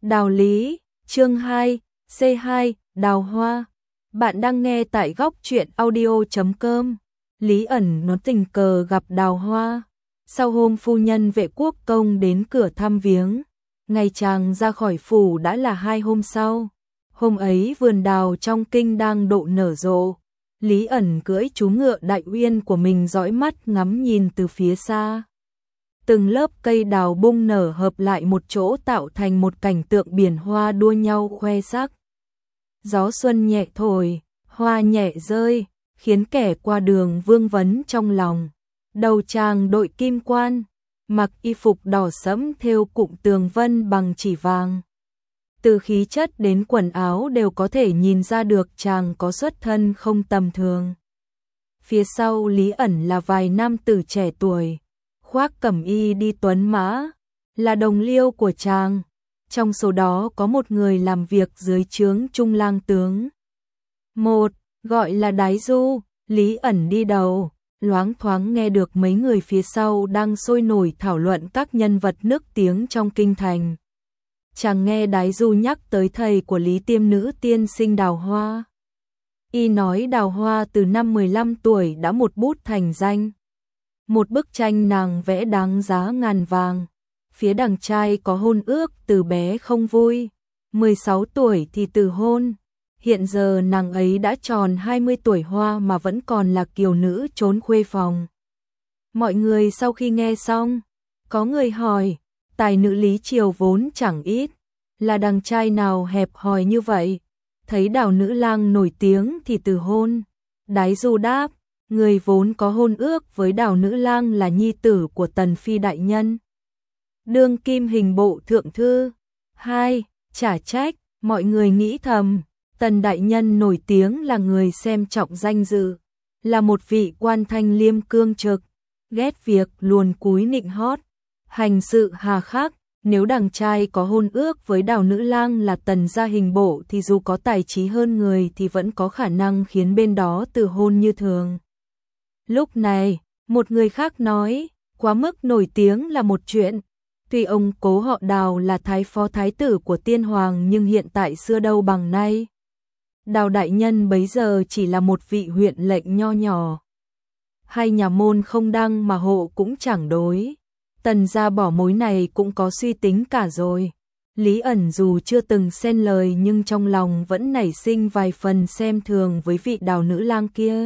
Đào Lý, chương 2, C2, Đào Hoa. Bạn đang nghe tại góc truyện audio.com. Lý ẩn nó tình cờ gặp Đào Hoa. Sau hôm phu nhân vệ quốc công đến cửa thăm viếng, ngày chàng ra khỏi phủ đã là 2 hôm sau. Hôm ấy vườn đào trong kinh đang độ nở rộ. Lý ẩn cưỡi chú ngựa Đại Uyên của mình dõi mắt ngắm nhìn từ phía xa. Từng lớp cây đào bung nở hợp lại một chỗ tạo thành một cảnh tượng biển hoa đua nhau khoe sắc. Gió xuân nhẹ thổi, hoa nhẹ rơi, khiến kẻ qua đường vương vấn trong lòng. Đầu chàng đội kim quan, mặc y phục đỏ sẫm thêu cụm tường vân bằng chỉ vàng. Từ khí chất đến quần áo đều có thể nhìn ra được chàng có xuất thân không tầm thường. Phía sau Lý ẩn là vài nam tử trẻ tuổi, khoác cẩm y đi tuấn mã, là đồng liêu của chàng. Trong số đó có một người làm việc dưới trướng Trung lang tướng. Một, gọi là Đái Du, Lý ẩn đi đầu, loáng thoáng nghe được mấy người phía sau đang sôi nổi thảo luận các nhân vật nức tiếng trong kinh thành. Chàng nghe Đái Du nhắc tới thầy của Lý Tiêm nữ tiên sinh Đào Hoa. Y nói Đào Hoa từ năm 15 tuổi đã một bút thành danh. Một bức tranh nàng vẽ đáng giá ngàn vàng. Phía đằng trai có hôn ước từ bé không vui, 16 tuổi thì từ hôn. Hiện giờ nàng ấy đã tròn 20 tuổi hoa mà vẫn còn là kiều nữ trốn khuê phòng. Mọi người sau khi nghe xong, có người hỏi, tài nữ Lý triều vốn chẳng ít, là đằng trai nào hẹp hòi như vậy? Thấy Đào nữ lang nổi tiếng thì từ hôn. Đái Du đáp, người vốn có hôn ước với Đào nữ lang là nhi tử của Tần Phi đại nhân, đương kim hình bộ thượng thư. 2. Chả trách, mọi người nghĩ thầm, Tần đại nhân nổi tiếng là người xem trọng danh dự, là một vị quan thanh liêm cương trực, ghét việc luồn cúi nịnh hót, hành sự hà khắc. Nếu đằng trai có hôn ước với Đào nữ lang là Tần gia hình bộ thì dù có tài trí hơn người thì vẫn có khả năng khiến bên đó từ hôn như thường. Lúc này, một người khác nói, quá mức nổi tiếng là một chuyện. Tuy ông cố họ Đào là thái phó thái tử của tiên hoàng nhưng hiện tại xưa đâu bằng nay. Đào đại nhân bấy giờ chỉ là một vị huyện lệnh nho nhỏ. Hay nhà môn không đăng mà hộ cũng chẳng đối. Tần gia bỏ mối này cũng có suy tính cả rồi. Lý ẩn dù chưa từng xen lời nhưng trong lòng vẫn nảy sinh vài phần xem thường với vị Đào nữ lang kia.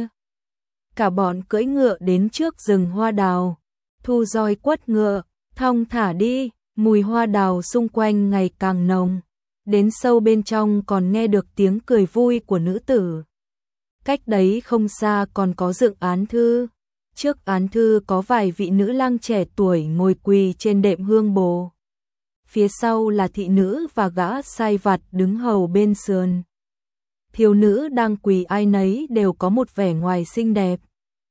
Cả bọn cưỡi ngựa đến trước rừng hoa đào, thu roi quất ngựa, thong thả đi, mùi hoa đào xung quanh ngày càng nồng. Đến sâu bên trong còn nghe được tiếng cười vui của nữ tử. Cách đấy không xa còn có dựng án thư. Trước án thư có vài vị nữ lang trẻ tuổi ngồi quỳ trên đệm hương bồ. Phía sau là thị nữ và gã sai vặt đứng hầu bên sườn. Thiếu nữ đang quỳ ai nấy đều có một vẻ ngoài xinh đẹp.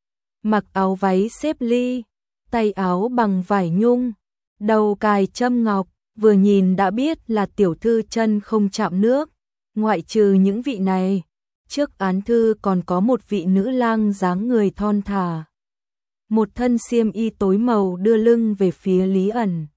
Mặc áo váy xếp ly, tay áo bằng vải nhung, đầu cài châm ngọc, vừa nhìn đã biết là tiểu thư chân không chạm nước. Ngoại trừ những vị này, trước án thư còn có một vị nữ lang dáng người thon thả. Một thân xiêm y tối màu đưa lưng về phía Lý ẩn.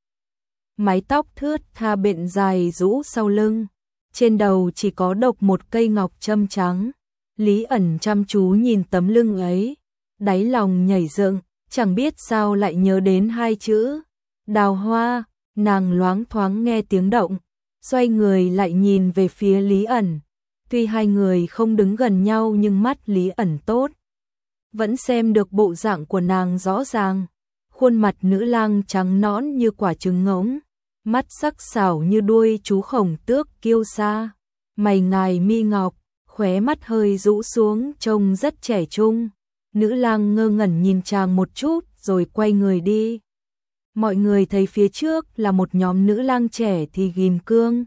Mái tóc thướt tha bện dài rũ sau lưng. Trên đầu chỉ có độc một cây ngọc châm trắng. Lý ẩn chăm chú nhìn tấm lưng ấy. Đáy lòng nhảy dựng, chẳng biết sao lại nhớ đến 2 chữ. Đào Hoa, nàng loáng thoáng nghe tiếng động. Xoay người lại nhìn về phía Lý ẩn. Tuy hai người không đứng gần nhau nhưng mắt Lý ẩn tốt. Vẫn xem được bộ dạng của nàng rõ ràng. Khuôn mặt nữ lang trắng nõn như quả trứng ngỗng, mắt sắc sảo như đuôi chú khổng tước kiêu sa, mày ngài mi ngọc, khóe mắt hơi rũ xuống trông rất trẻ trung. Nữ lang ngơ ngẩn nhìn chàng một chút rồi quay người đi. Mọi người thấy phía trước là một nhóm nữ lang trẻ thì ghim cương,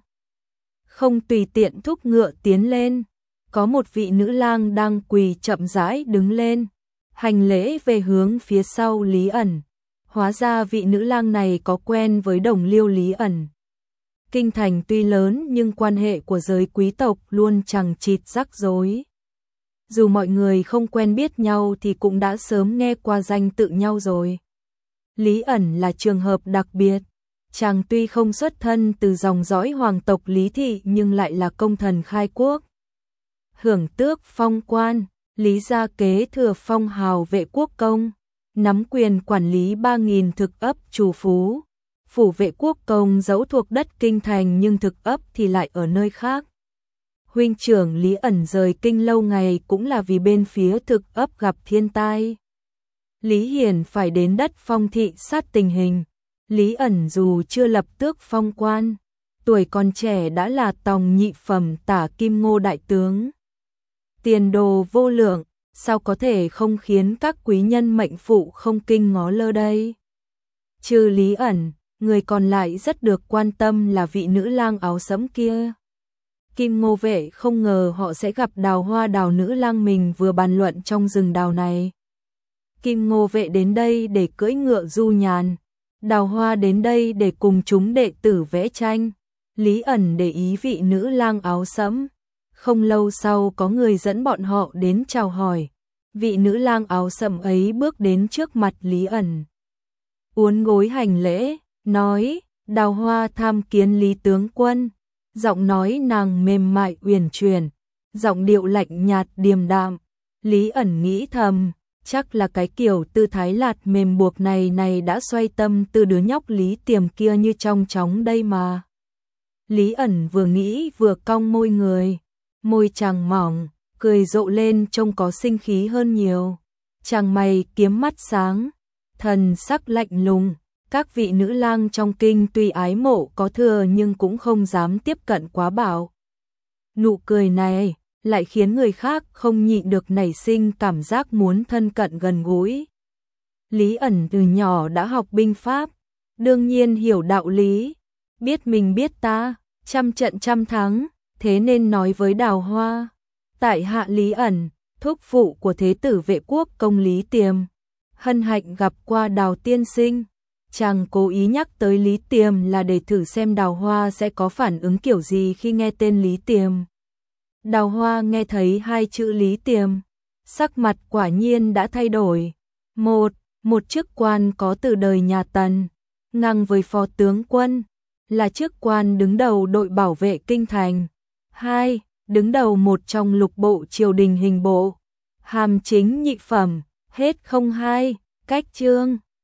không tùy tiện thúc ngựa tiến lên. Có một vị nữ lang đang quỳ chậm rãi đứng lên, hành lễ về hướng phía sau Lý ẩn. Hóa ra vị nữ lang này có quen với đồng liêu Lý ẩn. Kinh thành tuy lớn nhưng quan hệ của giới quý tộc luôn chằng chịt rắc rối. Dù mọi người không quen biết nhau thì cũng đã sớm nghe qua danh tự nhau rồi. Lý ẩn là trường hợp đặc biệt. Chàng tuy không xuất thân từ dòng dõi hoàng tộc Lý Thị nhưng lại là công thần khai quốc. Hưởng tước phong quan, Lý gia kế thừa phong hào vệ quốc công, nắm quyền quản lý 3.000 thực ấp trù phú. Phủ vệ quốc công dẫu thuộc đất kinh thành nhưng thực ấp thì lại ở nơi khác. Huynh trưởng Lý ẩn rời kinh lâu ngày cũng là vì bên phía thực ấp gặp thiên tai. Lý Hiển phải đến đất phong thị sát tình hình. Lý ẩn dù chưa lập tước phong quan, tuổi còn trẻ đã là tòng nhị phẩm tả kim ngô đại tướng. Tiền đồ vô lượng, sao có thể không khiến các quý nhân mệnh phụ không kinh ngó lơ đây? Trừ Lý ẩn, người còn lại rất được quan tâm là vị nữ lang áo sẫm kia. Kim Ngô Vệ không ngờ họ sẽ gặp Đào Hoa Đào nữ lang mình vừa bàn luận trong rừng đào này. Kim Ngô Vệ đến đây để cưỡi ngựa du nhàn, Đào Hoa đến đây để cùng chúng đệ tử vẽ tranh. Lý ẩn để ý vị nữ lang áo sẫm. Không lâu sau có người dẫn bọn họ đến chào hỏi. Vị nữ lang áo sẫm ấy bước đến trước mặt Lý ẩn, uốn gối hành lễ, nói: Đào Hoa tham kiến Lý tướng quân. Giọng nói nàng mềm mại uyển chuyển, giọng điệu lạnh nhạt điềm đạm. Lý ẩn nghĩ thầm, chắc là cái kiểu tư thái lạt mềm buộc này đã xoay tâm tư đứa nhóc Lý Tiềm kia như trong chóng đây mà. Lý ẩn vừa nghĩ vừa cong môi người, môi chàng mỏng, cười rộ lên trông có sinh khí hơn nhiều. Chàng mày kiếm mắt sáng, thần sắc lạnh lùng. Các vị nữ lang trong kinh tuy ái mộ có thừa nhưng cũng không dám tiếp cận quá bảo. Nụ cười này lại khiến người khác không nhịn được nảy sinh cảm giác muốn thân cận gần gũi. Lý ẩn từ nhỏ đã học binh pháp, đương nhiên hiểu đạo lý, biết mình biết ta, trăm trận trăm thắng, thế nên nói với Đào Hoa: tại hạ Lý ẩn, thúc phụ của thế tử vệ quốc công Lý Tiềm, hân hạnh gặp qua Đào tiên sinh. Chàng cố ý nhắc tới Lý Tiềm là để thử xem Đào Hoa sẽ có phản ứng kiểu gì khi nghe tên Lý Tiềm. Đào Hoa nghe thấy hai chữ Lý Tiềm, sắc mặt quả nhiên đã thay đổi. Một chức quan có từ đời nhà Tần, ngang với phó tướng quân, là chức quan đứng đầu đội bảo vệ kinh thành. 2. Đứng đầu một trong lục bộ triều đình hình bộ, hàm chính nhị phẩm, hết không hai, cách chương.